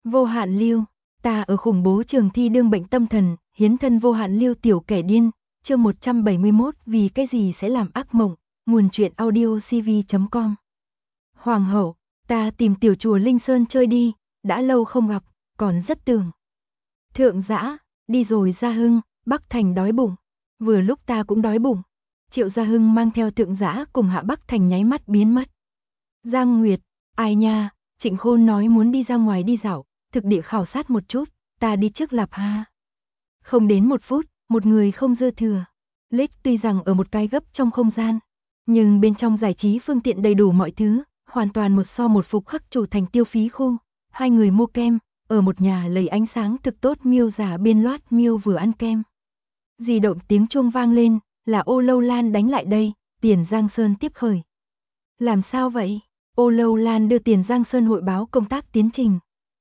Vô hạn lưu, ta ở khủng bố trường thi đương bệnh tâm thần, hiến thân vô hạn lưu tiểu kẻ điên, chương 171 vì cái gì sẽ làm ác mộng, nguồn truyện audio cv.com. Hoàng hậu, ta tìm tiểu chùa Linh Sơn chơi đi, đã lâu không gặp, còn rất tưởng. Thượng Dã, đi rồi Gia Hưng, Bắc Thành đói bụng, vừa lúc ta cũng đói bụng. Triệu Gia Hưng mang theo Thượng Dã cùng Hạ Bắc Thành nháy mắt biến mất. Giang Nguyệt, ai nha, Trịnh Khôn nói muốn đi ra ngoài đi dạo, thực địa khảo sát một chút, ta đi trước Lạp ha. Không đến 1 phút, một người không dư thừa. Lích tuy rằng ở một cái gấp trong không gian, nhưng bên trong giải trí phương tiện đầy đủ mọi thứ, hoàn toàn một so một phục khắc chủ thành tiêu phí khu. Hai người mua kem, ở một nhà lầy ánh sáng thực tốt miêu giả biên loát miêu vừa ăn kem. Di động tiếng chuông vang lên, là Ô Lâu Lan đánh lại đây, Tiền Giang Sơn tiếp khởi. Làm sao vậy? Ô Lâu Lan đưa Tiền Giang Sơn hội báo công tác tiến trình.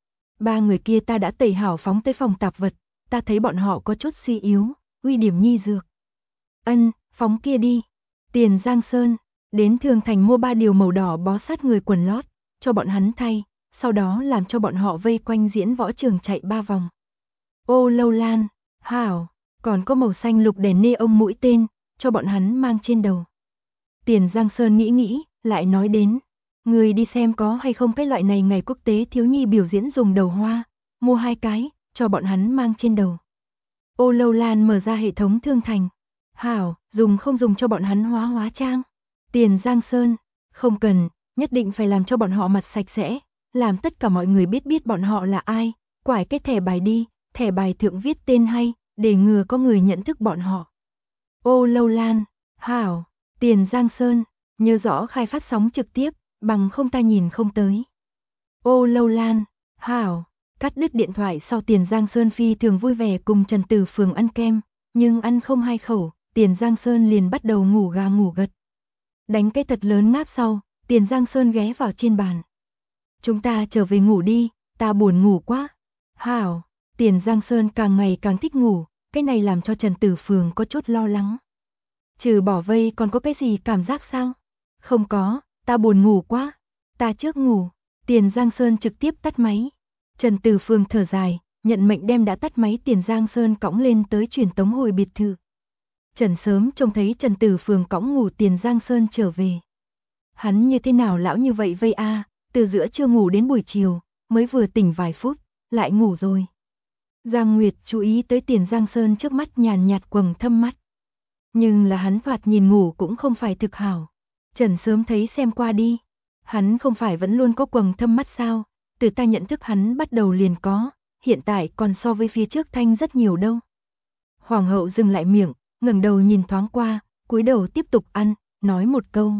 3 người kia ta đã tẩy hảo phóng tới phòng tạp vật, ta thấy bọn họ có chút suy yếu, uy điểm nhi dược. Ân, phóng kia đi. Tiền Giang Sơn, đến Thường Thành mua 3 điều màu đỏ bó sát người quần lót, cho bọn hắn thay, sau đó làm cho bọn họ vây quanh diễn võ trường chạy 3 vòng. Ô Lâu Lan, hảo, còn có màu xanh lục đèn nê ông mũi tên, cho bọn hắn mang trên đầu. Tiền Giang Sơn nghĩ, lại nói đến, người đi xem có hay không cái loại này ngày quốc tế thiếu nhi biểu diễn dùng đầu hoa, mua 2 cái, cho bọn hắn mang trên đầu. Ô Lâu Lan mở ra hệ thống Thương Thành. Hảo, dùng không dùng cho bọn hắn hóa trang. Tiền Giang Sơn, không cần, nhất định phải làm cho bọn họ mặt sạch sẽ, làm tất cả mọi người biết bọn họ là ai, quải cái thẻ bài đi, thẻ bài thượng viết tên hay, để ngừa có người nhận thức bọn họ. Ô Lâu Lan, hảo, Tiền Giang Sơn, nhớ rõ khai phát sóng trực tiếp, bằng không ta nhìn không tới. Ô Lâu Lan, hảo, cắt đứt điện thoại sau Tiền Giang Sơn phi thường vui vẻ cùng Trần Tử Phường ăn kem, nhưng ăn không 2 khẩu, Tiền Giang Sơn liền bắt đầu ngủ gà ngủ gật. Đánh cái thật lớn ngáp sau, Tiền Giang Sơn ghé vào trên bàn. Chúng ta trở về ngủ đi, ta buồn ngủ quá. Hảo, Tiền Giang Sơn càng ngày càng thích ngủ, cái này làm cho Trần Tử Phường có chút lo lắng. Trừ bỏ vây còn có cái gì cảm giác sao? Không có, ta buồn ngủ quá. Ta trước ngủ. Tiền Giang Sơn trực tiếp tắt máy. Trần Tử Phường thở dài, nhận mệnh đem đã tắt máy Tiền Giang Sơn cõng lên tới truyền tống hồi biệt thự. Trần sớm trông thấy Trần Tử Phường cõng ngủ Tiền Giang Sơn trở về. Hắn như thế nào lão như vậy vây a, từ giữa trưa ngủ đến buổi chiều, mới vừa tỉnh vài phút, lại ngủ rồi. Giang Nguyệt chú ý tới Tiền Giang Sơn trước mắt nhàn nhạt quầng thâm mắt. Nhưng là hắn thoạt nhìn ngủ cũng không phải thực hảo. Trần sớm thấy xem qua đi. Hắn không phải vẫn luôn có quầng thâm mắt sao, từ ta nhận thức hắn bắt đầu liền có, hiện tại còn so với phía trước thanh rất nhiều đâu. Hoàng hậu dừng lại miệng, ngẩng đầu nhìn thoáng qua, cúi đầu tiếp tục ăn, nói một câu.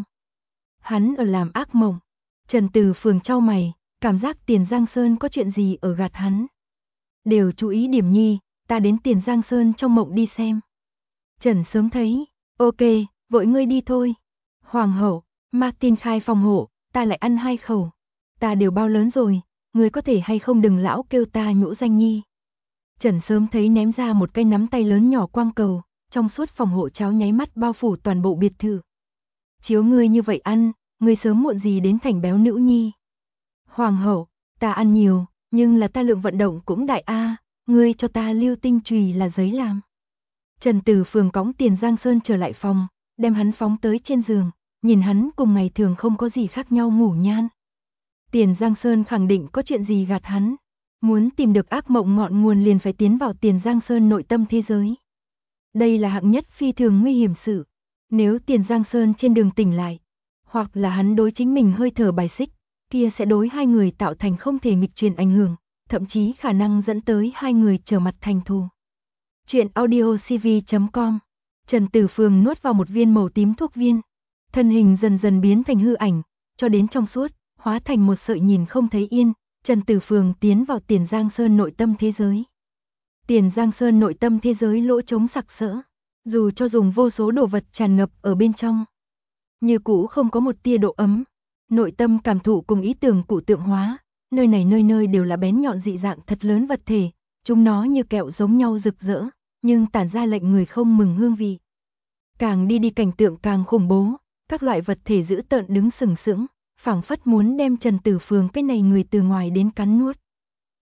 Hắn ở làm ác mộng. Trần Tử Phường chau mày, cảm giác Tiền Giang Sơn có chuyện gì ở gạt hắn. Đều chú ý điểm nhi, ta đến Tiền Giang Sơn trong mộng đi xem. Trần sớm thấy, ok, vội ngươi đi thôi. Hoàng hậu, Martin khai phòng hộ, ta lại ăn 2 khẩu. Ta đều bao lớn rồi, ngươi có thể hay không đừng lão kêu ta nhũ danh nhi. Trần sớm thấy ném ra một cái nắm tay lớn nhỏ quang cầu, trong suốt phòng hộ cháo nháy mắt bao phủ toàn bộ biệt thự. Chiếu ngươi như vậy ăn, ngươi sớm muộn gì đến thành béo nữ nhi. Hoàng hậu, ta ăn nhiều, nhưng là ta lượng vận động cũng đại a, ngươi cho ta lưu tinh chùy là giấy làm. Trần Tử Phường cõng Tiền Giang Sơn trở lại phòng, đem hắn phóng tới trên giường, nhìn hắn cùng ngày thường không có gì khác nhau ngủ nhan. Tiền Giang Sơn khẳng định có chuyện gì gạt hắn, muốn tìm được ác mộng ngọn nguồn liền phải tiến vào Tiền Giang Sơn nội tâm thế giới. Đây là hạng nhất phi thường nguy hiểm sự, nếu Tiền Giang Sơn trên đường tỉnh lại, hoặc là hắn đối chính mình hơi thở bài xích, kia sẽ đối 2 người tạo thành không thể nghịch chuyển ảnh hưởng, thậm chí khả năng dẫn tới 2 người trở mặt thành thù. Chuyện audio cv.com. Trần Tử Phường nuốt vào một viên màu tím thuốc viên, thân hình dần dần biến thành hư ảnh, cho đến trong suốt, hóa thành một sợi nhìn không thấy yên. Trần Tử Phường tiến vào Tiền Giang Sơn nội tâm thế giới. Tiền Giang Sơn nội tâm thế giới lỗ trống sặc sỡ, dù cho dùng vô số đồ vật tràn ngập ở bên trong, như cũ không có một tia độ ấm. Nội tâm cảm thụ cùng ý tưởng cụ tượng hóa, nơi này nơi nơi đều là bén nhọn dị dạng thật lớn vật thể, chúng nó như kẹo giống nhau rực rỡ, nhưng tản ra lệnh người không mừng hương vị. Càng đi cảnh tượng càng khủng bố, các loại vật thể dữ tợn đứng sừng sững, phảng phất muốn đem Trần Tử Phường cái này người từ ngoài đến cắn nuốt.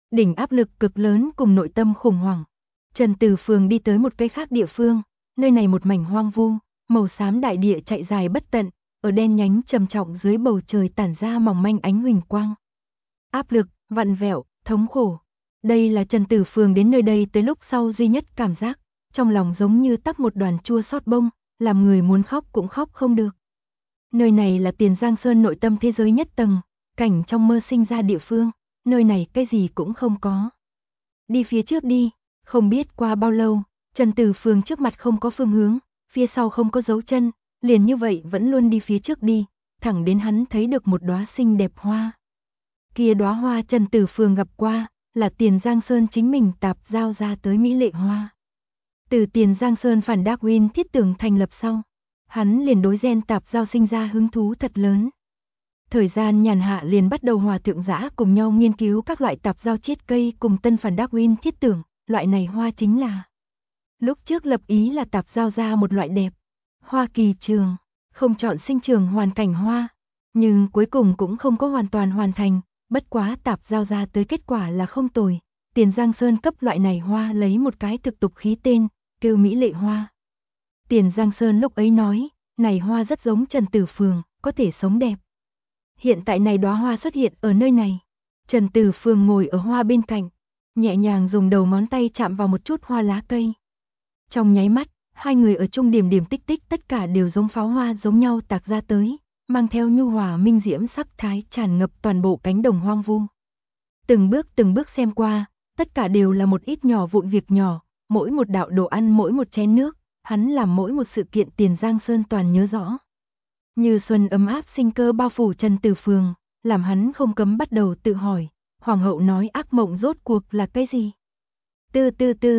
Đỉnh áp lực cực lớn cùng nội tâm khủng hoảng. Trần Từ Phường đi tới một cái khác địa phương, nơi này một mảnh hoang vu, màu xám đại địa chạy dài bất tận, ở đen nhánh trầm trọng dưới bầu trời tản ra mỏng manh ánh huỳnh quang. Áp lực, vặn vẹo, thống khổ. Đây là Trần Tử Phường đến nơi đây tới lúc sau duy nhất cảm giác, trong lòng giống như tắc một đoàn chua xót bông, làm người muốn khóc cũng khóc không được. Nơi này là Tiền Giang Sơn nội tâm thế giới nhất tầng, cảnh trong mơ sinh ra địa phương, nơi này cái gì cũng không có. Đi phía trước đi, không biết qua bao lâu, Trần Tử Phường trước mặt không có phương hướng, phía sau không có dấu chân, liền như vậy vẫn luôn đi phía trước đi, thẳng đến hắn thấy được một đóa xinh đẹp hoa. Kia đóa hoa Trần Tử Phường gặp qua, là Tiền Giang Sơn chính mình tạp giao ra tới mỹ lệ hoa. Từ Tiền Giang Sơn phản Darwin thiết tưởng thành lập sau, hắn liền đối gen tạp giao sinh ra hứng thú thật lớn. Thời gian nhàn hạ liền bắt đầu hòa thượng dã cùng nhau nghiên cứu các loại tạp giao chiết cây cùng tân phản Darwin thiết tưởng, loại này hoa chính là. Lúc trước lập ý là tạp giao ra một loại đẹp, hoa kỳ trường, không chọn sinh trường hoàn cảnh hoa, nhưng cuối cùng cũng không có hoàn toàn hoàn thành, bất quá tạp giao ra tới kết quả là không tồi. Tiền Giang Sơn cấp loại này hoa lấy một cái thực tục khí tên, kêu mỹ lệ hoa. Tiền Giang Sơn lúc ấy nói, này hoa rất giống Trần Tử Phường, có thể sống đẹp. Hiện tại này đóa hoa xuất hiện ở nơi này. Trần Tử Phường ngồi ở hoa bên cạnh, nhẹ nhàng dùng đầu ngón tay chạm vào một chút hoa lá cây. Trong nháy mắt, hai người ở chung điểm điểm tích tích tất cả đều giống pháo hoa giống nhau tạc ra tới, mang theo nhu hòa minh diễm sắc thái tràn ngập toàn bộ cánh đồng hoang vu. Từng bước xem qua, tất cả đều là một ít nhỏ vụn việc nhỏ, mỗi một đạo đồ ăn mỗi một chén nước, hắn làm mỗi một sự kiện Tiền Giang Sơn toàn nhớ rõ. Như xuân ấm áp sinh cơ bao phủ Trần Tử Phường, làm hắn không cấm bắt đầu tự hỏi, hoàng hậu nói ác mộng rốt cuộc là cái gì? Tư,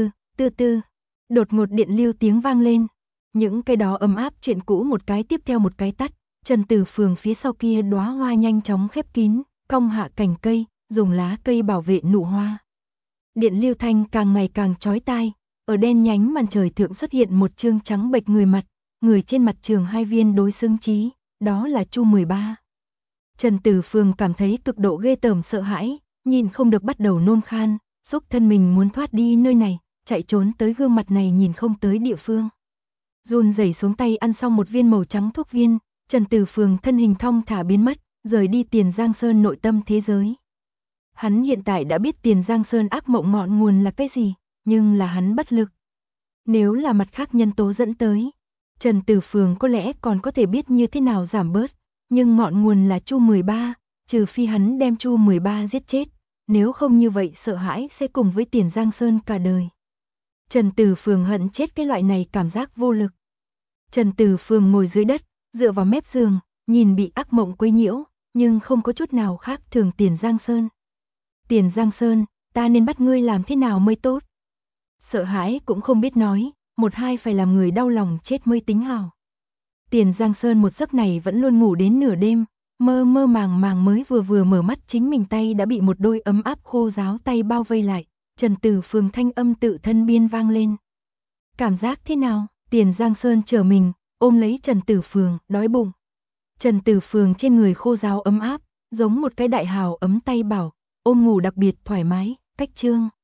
đột ngột điện lưu tiếng vang lên, những cái đó ấm áp chuyện cũ một cái tiếp theo một cái tắt, Trần Tử Phường phía sau kia đóa hoa nhanh chóng khép kín, cong hạ cành cây, dùng lá cây bảo vệ nụ hoa. Điện lưu thanh càng ngày càng chói tai, ở đen nhánh màn trời thượng xuất hiện một trương trắng bệch người mặt, người trên mặt trường hai viên đối xứng chí, đó là Chu 13. Trần Tử Phường cảm thấy cực độ ghê tởm sợ hãi, nhìn không được bắt đầu nôn khan, xúc thân mình muốn thoát đi nơi này, chạy trốn tới gương mặt này nhìn không tới địa phương. Run rẩy xuống tay ăn xong một viên màu trắng thuốc viên, Trần Tử Phường thân hình thong thả biến mất, rời đi Tiền Giang Sơn nội tâm thế giới. Hắn hiện tại đã biết Tiền Giang Sơn ác mộng ngọn nguồn là cái gì, nhưng là hắn bất lực. Nếu là mặt khác nhân tố dẫn tới, Trần Tử Phường có lẽ còn có thể biết như thế nào giảm bớt, nhưng ngọn nguồn là Chu 13, trừ phi hắn đem Chu 13 giết chết, nếu không như vậy sợ hãi sẽ cùng với Tiền Giang Sơn cả đời. Trần Tử Phường hận chết cái loại này cảm giác vô lực. Trần Tử Phường ngồi dưới đất, dựa vào mép giường, nhìn bị ác mộng quấy nhiễu, nhưng không có chút nào khác thường Tiền Giang Sơn. Tiền Giang Sơn, ta nên bắt ngươi làm thế nào mới tốt? Sợ hãi cũng không biết nói, một hai phải làm người đau lòng chết mới tính hảo. Tiền Giang Sơn một giấc này vẫn luôn ngủ đến nửa đêm, mơ mơ màng màng mới vừa mở mắt chính mình tay đã bị một đôi ấm áp khô ráo tay bao vây lại, Trần Tử Phường thanh âm tự thân biên vang lên. Cảm giác thế nào? Tiền Giang Sơn trở mình, ôm lấy Trần Tử Phường, đói bụng. Trần Tử Phường trên người khô ráo ấm áp, giống một cái đại hào ấm tay bảo, ôm ngủ đặc biệt thoải mái, cách trương.